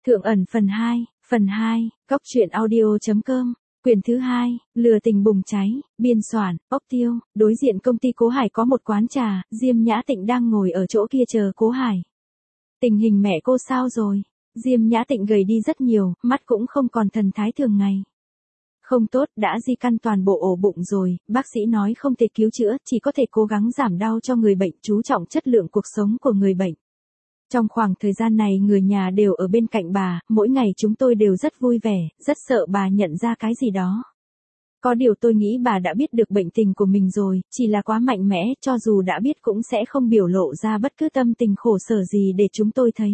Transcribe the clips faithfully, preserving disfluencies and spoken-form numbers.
Thượng ẩn phần hai, phần hai, cóc truyện audio chấm com, quyển thứ hai, lừa tình bùng cháy, biên soạn, ốc tiêu, đối diện công ty Cố Hải có một quán trà, Diêm Nhã Tịnh đang ngồi ở chỗ kia chờ Cố Hải. Tình hình mẹ cô sao rồi? Diêm Nhã Tịnh gầy đi rất nhiều, mắt cũng không còn thần thái thường ngày. Không tốt, đã di căn toàn bộ ổ bụng rồi, bác sĩ nói không thể cứu chữa, chỉ có thể cố gắng giảm đau cho người bệnh, chú trọng chất lượng cuộc sống của người bệnh. Trong khoảng thời gian này người nhà đều ở bên cạnh bà, mỗi ngày chúng tôi đều rất vui vẻ, rất sợ bà nhận ra cái gì đó. Có điều tôi nghĩ bà đã biết được bệnh tình của mình rồi, chỉ là quá mạnh mẽ, cho dù đã biết cũng sẽ không biểu lộ ra bất cứ tâm tình khổ sở gì để chúng tôi thấy.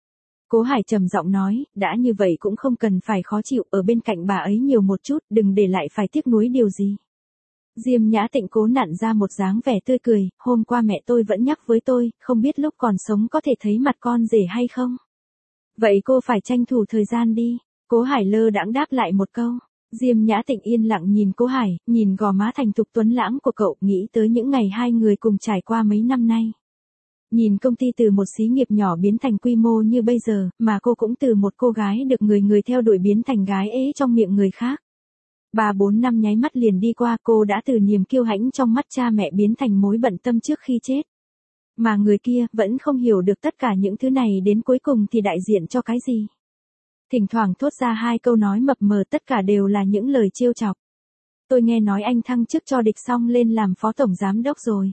Cố Hải trầm giọng nói, đã như vậy cũng không cần phải khó chịu, ở bên cạnh bà ấy nhiều một chút, đừng để lại phải tiếc nuối điều gì. Diêm Nhã Tịnh cố nặn ra một dáng vẻ tươi cười, hôm qua mẹ tôi vẫn nhắc với tôi, không biết lúc còn sống có thể thấy mặt con rể hay không. Vậy cô phải tranh thủ thời gian đi. Cố Hải lơ đãng đáp lại một câu. Diêm Nhã Tịnh yên lặng nhìn Cố Hải, nhìn gò má thành thục tuấn lãng của cậu, nghĩ tới những ngày hai người cùng trải qua mấy năm nay. Nhìn công ty từ một xí nghiệp nhỏ biến thành quy mô như bây giờ, mà cô cũng từ một cô gái được người người theo đuổi biến thành gái ế trong miệng người khác. Ba bốn năm nháy mắt liền đi qua, cô đã từ niềm kiêu hãnh trong mắt cha mẹ biến thành mối bận tâm trước khi chết. Mà người kia vẫn không hiểu được tất cả những thứ này đến cuối cùng thì đại diện cho cái gì. Thỉnh thoảng thốt ra hai câu nói mập mờ, tất cả đều là những lời trêu chọc. Tôi nghe nói anh thăng chức cho Địch Song lên làm phó tổng giám đốc rồi.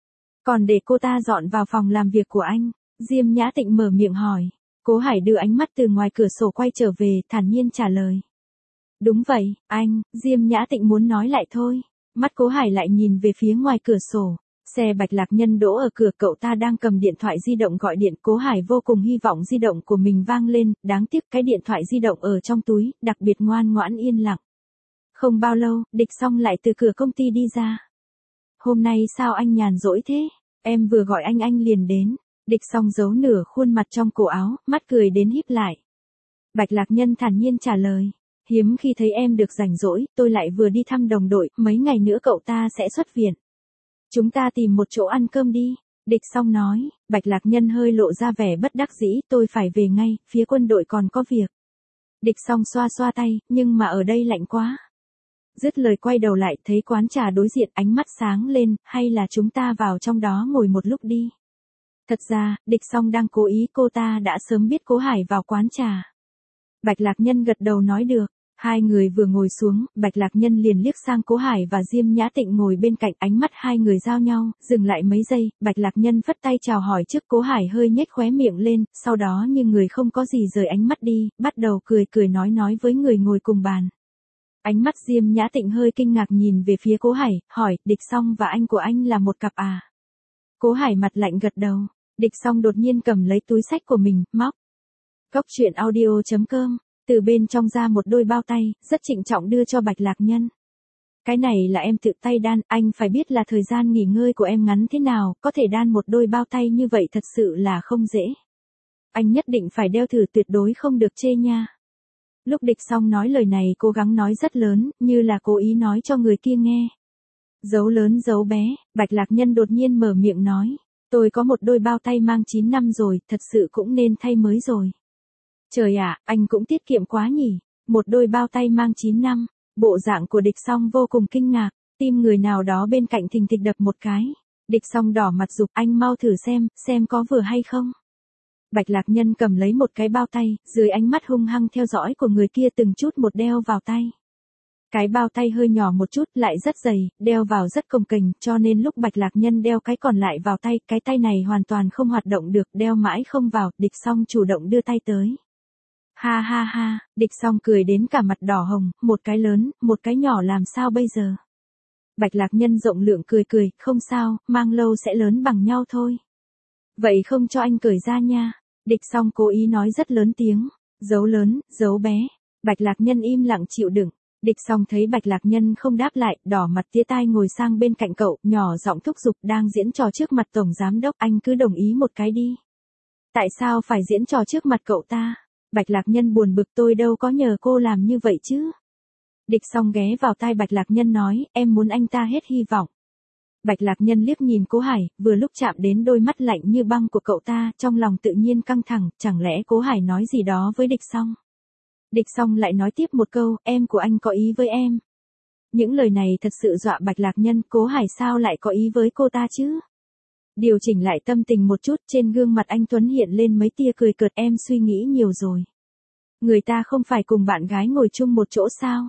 Còn để cô ta dọn vào phòng làm việc của anh. Diêm Nhã Tịnh mở miệng hỏi. Cố Hải đưa ánh mắt từ ngoài cửa sổ quay trở về, thản nhiên trả lời. Đúng vậy, anh. Diêm Nhã Tịnh muốn nói lại thôi. Mắt Cố Hải lại nhìn về phía ngoài cửa sổ. Xe Bạch Lạc Nhân đỗ ở cửa, cậu ta đang cầm điện thoại di động gọi điện. Cố Hải vô cùng hy vọng di động của mình vang lên, đáng tiếc cái điện thoại di động ở trong túi, đặc biệt ngoan ngoãn yên lặng. Không bao lâu, Địch Song lại từ cửa công ty đi ra. Hôm nay sao anh nhàn rỗi thế? Em vừa gọi anh anh liền đến. Địch Song giấu nửa khuôn mặt trong cổ áo, mắt cười đến híp lại. Bạch Lạc Nhân thản nhiên trả lời. Hiếm khi thấy em được rảnh rỗi, tôi lại vừa đi thăm đồng đội, mấy ngày nữa cậu ta sẽ xuất viện. Chúng ta tìm một chỗ ăn cơm đi. Địch Song nói. Bạch Lạc Nhân hơi lộ ra vẻ bất đắc dĩ, tôi phải về ngay, phía quân đội còn có việc. Địch Song xoa xoa tay, nhưng mà ở đây lạnh quá. Dứt lời quay đầu lại, thấy quán trà đối diện, ánh mắt sáng lên, hay là chúng ta vào trong đó ngồi một lúc đi. Thật ra, Địch Song đang cố ý, cô ta đã sớm biết Cố Hải vào quán trà. Bạch Lạc Nhân gật đầu nói được. Hai người vừa ngồi xuống, Bạch Lạc Nhân liền liếc sang Cố Hải và Diêm Nhã Tịnh ngồi bên cạnh, ánh mắt hai người giao nhau, dừng lại mấy giây, Bạch Lạc Nhân phất tay chào hỏi trước. Cố Hải hơi nhếch khóe miệng lên, sau đó như người không có gì rời ánh mắt đi, bắt đầu cười cười nói nói với người ngồi cùng bàn. Ánh mắt Diêm Nhã Tịnh hơi kinh ngạc nhìn về phía Cố Hải, hỏi, Địch Song và anh của anh là một cặp à? Cố Hải mặt lạnh gật đầu. Địch Song đột nhiên cầm lấy túi xách của mình, móc. Cóc truyện audio chấm com, từ bên trong ra một đôi bao tay, rất trịnh trọng đưa cho Bạch Lạc Nhân. Cái này là em tự tay đan, anh phải biết là thời gian nghỉ ngơi của em ngắn thế nào, có thể đan một đôi bao tay như vậy thật sự là không dễ. Anh nhất định phải đeo thử, tuyệt đối không được chê nha. Lúc Địch Song nói lời này cố gắng nói rất lớn, như là cố ý nói cho người kia nghe. Dấu lớn dấu bé, Bạch Lạc Nhân đột nhiên mở miệng nói. Tôi có một đôi bao tay mang chín năm rồi, thật sự cũng nên thay mới rồi. Trời ạ, anh cũng tiết kiệm quá nhỉ. Một đôi bao tay mang chín năm, bộ dạng của Địch Song vô cùng kinh ngạc, tim người nào đó bên cạnh thình thịch đập một cái. Địch Song đỏ mặt giục, anh mau thử xem, xem có vừa hay không. Bạch Lạc Nhân cầm lấy một cái bao tay, dưới ánh mắt hung hăng theo dõi của người kia từng chút một đeo vào tay. Cái bao tay hơi nhỏ một chút, lại rất dày, đeo vào rất cồng kềnh, cho nên lúc Bạch Lạc Nhân đeo cái còn lại vào tay, cái tay này hoàn toàn không hoạt động được, đeo mãi không vào. Địch Song chủ động đưa tay tới. Ha ha ha, Địch Song cười đến cả mặt đỏ hồng, một cái lớn, một cái nhỏ làm sao bây giờ? Bạch Lạc Nhân rộng lượng cười cười, không sao, mang lâu sẽ lớn bằng nhau thôi. Vậy không cho anh cởi ra nha. Địch Song cố ý nói rất lớn tiếng. Dấu lớn, dấu bé. Bạch Lạc Nhân im lặng chịu đựng. Địch Song thấy Bạch Lạc Nhân không đáp lại, đỏ mặt tía tai ngồi sang bên cạnh cậu, nhỏ giọng thúc giục, đang diễn trò trước mặt tổng giám đốc, anh cứ đồng ý một cái đi. Tại sao phải diễn trò trước mặt cậu ta? Bạch Lạc Nhân buồn bực, tôi đâu có nhờ cô làm như vậy chứ. Địch Song ghé vào tai Bạch Lạc Nhân nói, em muốn anh ta hết hy vọng. Bạch Lạc Nhân liếc nhìn Cố Hải, vừa lúc chạm đến đôi mắt lạnh như băng của cậu ta, trong lòng tự nhiên căng thẳng, chẳng lẽ Cố Hải nói gì đó với Địch Song. Địch Song lại nói tiếp một câu, em của anh có ý với em. Những lời này thật sự dọa Bạch Lạc Nhân, Cố Hải sao lại có ý với cô ta chứ? Điều chỉnh lại tâm tình một chút, trên gương mặt anh Tuấn hiện lên mấy tia cười cợt, em suy nghĩ nhiều rồi. Người ta không phải cùng bạn gái ngồi chung một chỗ sao?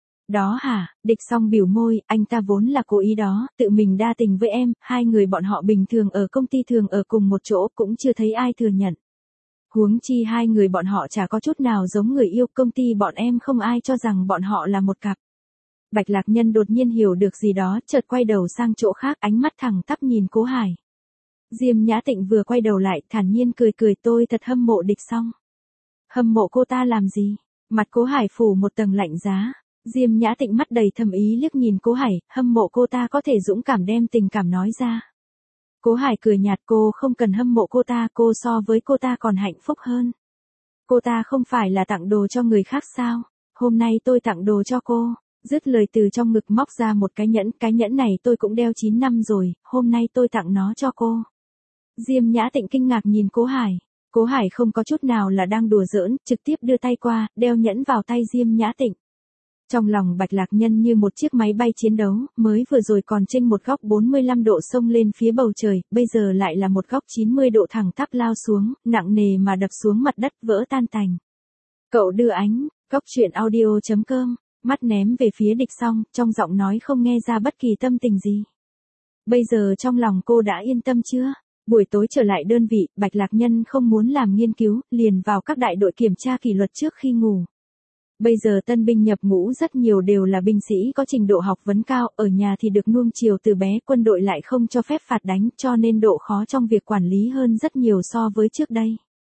Đó hả? Địch Song biểu môi, anh ta vốn là cố ý đó, tự mình đa tình với em, hai người bọn họ bình thường ở công ty thường ở cùng một chỗ cũng chưa thấy ai thừa nhận. Huống chi hai người bọn họ chả có chút nào giống người yêu, công ty bọn em không ai cho rằng bọn họ là một cặp. Bạch Lạc Nhân đột nhiên hiểu được gì đó, chợt quay đầu sang chỗ khác, ánh mắt thẳng tắp nhìn Cố Hải. Diêm Nhã Tịnh vừa quay đầu lại, thản nhiên cười cười, tôi thật hâm mộ Địch Song. Hâm mộ cô ta làm gì? Mặt Cố Hải phủ một tầng lạnh giá. Diêm Nhã Tịnh mắt đầy thầm ý liếc nhìn Cố Hải, hâm mộ cô ta có thể dũng cảm đem tình cảm nói ra. Cố Hải cười nhạt, cô không cần hâm mộ cô ta, cô so với cô ta còn hạnh phúc hơn. Cô ta không phải là tặng đồ cho người khác sao? Hôm nay tôi tặng đồ cho cô. Dứt lời từ trong ngực móc ra một cái nhẫn, cái nhẫn này tôi cũng đeo chín năm rồi, hôm nay tôi tặng nó cho cô. Diêm Nhã Tịnh kinh ngạc nhìn Cố Hải. Cố Hải không có chút nào là đang đùa giỡn, trực tiếp đưa tay qua, đeo nhẫn vào tay Diêm Nhã Tịnh. Trong lòng Bạch Lạc Nhân như một chiếc máy bay chiến đấu, mới vừa rồi còn trên một góc bốn mươi lăm độ xông lên phía bầu trời, bây giờ lại là một góc chín mươi độ thẳng tắp lao xuống, nặng nề mà đập xuống mặt đất vỡ tan tành. Cậu đưa ánh, góc truyện audio chấm com, mắt ném về phía Địch Song, trong giọng nói không nghe ra bất kỳ tâm tình gì. Bây giờ trong lòng cô đã yên tâm chưa? Buổi tối trở lại đơn vị, Bạch Lạc Nhân không muốn làm nghiên cứu, liền vào các đại đội kiểm tra kỷ luật trước khi ngủ. Bây giờ tân binh nhập ngũ rất nhiều đều là binh sĩ có trình độ học vấn cao, ở nhà thì được nuông chiều từ bé, quân đội lại không cho phép phạt đánh, cho nên độ khó trong việc quản lý hơn rất nhiều so với trước đây.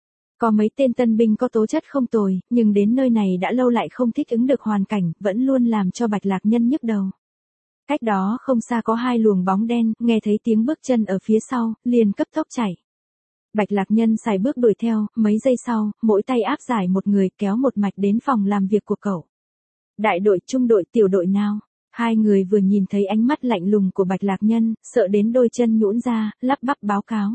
Có mấy tên tân binh có tố chất không tồi, nhưng đến nơi này đã lâu lại không thích ứng được hoàn cảnh, vẫn luôn làm cho Bạch Lạc Nhân nhức đầu. Cách đó không xa có hai luồng bóng đen, nghe thấy tiếng bước chân ở phía sau, liền cấp tốc chạy. Bạch Lạc Nhân xài bước đuổi theo, mấy giây sau, mỗi tay áp giải một người kéo một mạch đến phòng làm việc của cậu. Đại đội, trung đội, tiểu đội nào? Hai người vừa nhìn thấy ánh mắt lạnh lùng của Bạch Lạc Nhân, sợ đến đôi chân nhũn ra, lắp bắp báo cáo.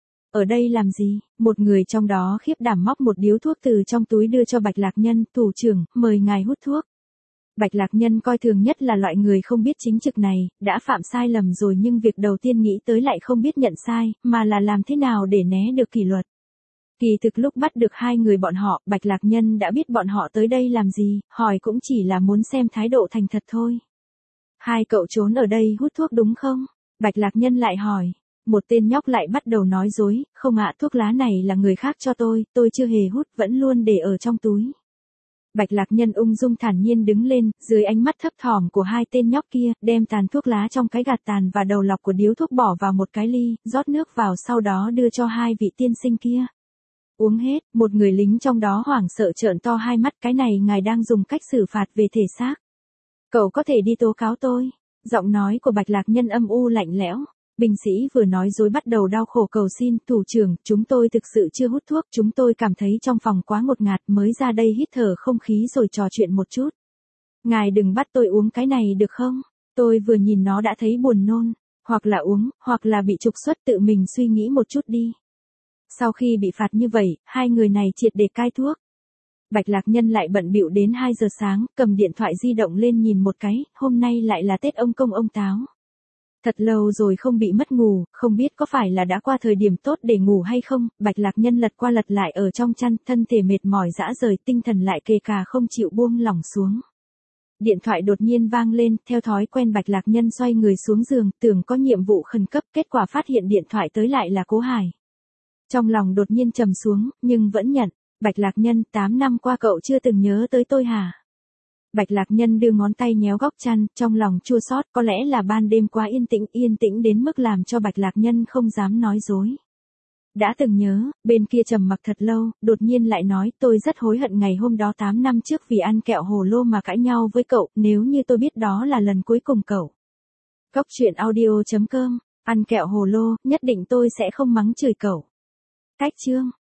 Ở đây làm gì? Một người trong đó khiếp đảm móc một điếu thuốc từ trong túi đưa cho Bạch Lạc Nhân, thủ trưởng, mời ngài hút thuốc. Bạch Lạc Nhân coi thường nhất là loại người không biết chính trực này, đã phạm sai lầm rồi nhưng việc đầu tiên nghĩ tới lại không biết nhận sai, mà là làm thế nào để né được kỷ luật. Kỳ thực lúc bắt được hai người bọn họ, Bạch Lạc Nhân đã biết bọn họ tới đây làm gì, hỏi cũng chỉ là muốn xem thái độ thành thật thôi. Hai cậu trốn ở đây hút thuốc đúng không? Bạch Lạc Nhân lại hỏi. Một tên nhóc lại bắt đầu nói dối, không ạ, thuốc lá này là người khác cho tôi, tôi chưa hề hút, vẫn luôn để ở trong túi. Bạch Lạc Nhân ung dung thản nhiên đứng lên, dưới ánh mắt thấp thỏm của hai tên nhóc kia, đem tàn thuốc lá trong cái gạt tàn và đầu lọc của điếu thuốc bỏ vào một cái ly, rót nước vào sau đó đưa cho hai vị tiên sinh kia. Uống hết, một người lính trong đó hoảng sợ trợn to hai mắt, cái này ngài đang dùng cách xử phạt về thể xác. Cậu có thể đi tố cáo tôi. Giọng nói của Bạch Lạc Nhân âm u lạnh lẽo. Binh sĩ vừa nói dối bắt đầu đau khổ cầu xin, thủ trưởng, chúng tôi thực sự chưa hút thuốc, chúng tôi cảm thấy trong phòng quá ngột ngạt mới ra đây hít thở không khí rồi trò chuyện một chút. Ngài đừng bắt tôi uống cái này được không? Tôi vừa nhìn nó đã thấy buồn nôn, hoặc là uống, hoặc là bị trục xuất, tự mình suy nghĩ một chút đi. Sau khi bị phạt như vậy, hai người này triệt để cai thuốc. Bạch Lạc Nhân lại bận bịu đến hai giờ sáng, cầm điện thoại di động lên nhìn một cái, hôm nay lại là Tết ông Công ông Táo. Thật lâu rồi không bị mất ngủ, không biết có phải là đã qua thời điểm tốt để ngủ hay không, Bạch Lạc Nhân lật qua lật lại ở trong chăn, thân thể mệt mỏi dã rời, tinh thần lại kề cà không chịu buông lỏng xuống. Điện thoại đột nhiên vang lên, theo thói quen Bạch Lạc Nhân xoay người xuống giường, tưởng có nhiệm vụ khẩn cấp, kết quả phát hiện điện thoại tới lại là Cố Hải. Trong lòng đột nhiên trầm xuống, nhưng vẫn nhận, Bạch Lạc Nhân, tám năm qua cậu chưa từng nhớ tới tôi hả? Bạch Lạc Nhân đưa ngón tay nhéo góc chăn, trong lòng chua xót, có lẽ là ban đêm quá yên tĩnh, yên tĩnh đến mức làm cho Bạch Lạc Nhân không dám nói dối. Đã từng nhớ, bên kia trầm mặc thật lâu, đột nhiên lại nói, tôi rất hối hận ngày hôm đó tám năm trước vì ăn kẹo hồ lô mà cãi nhau với cậu, nếu như tôi biết đó là lần cuối cùng cậu. Góc truyện audio chấm com, ăn kẹo hồ lô, nhất định tôi sẽ không mắng chửi cậu. Cách chương.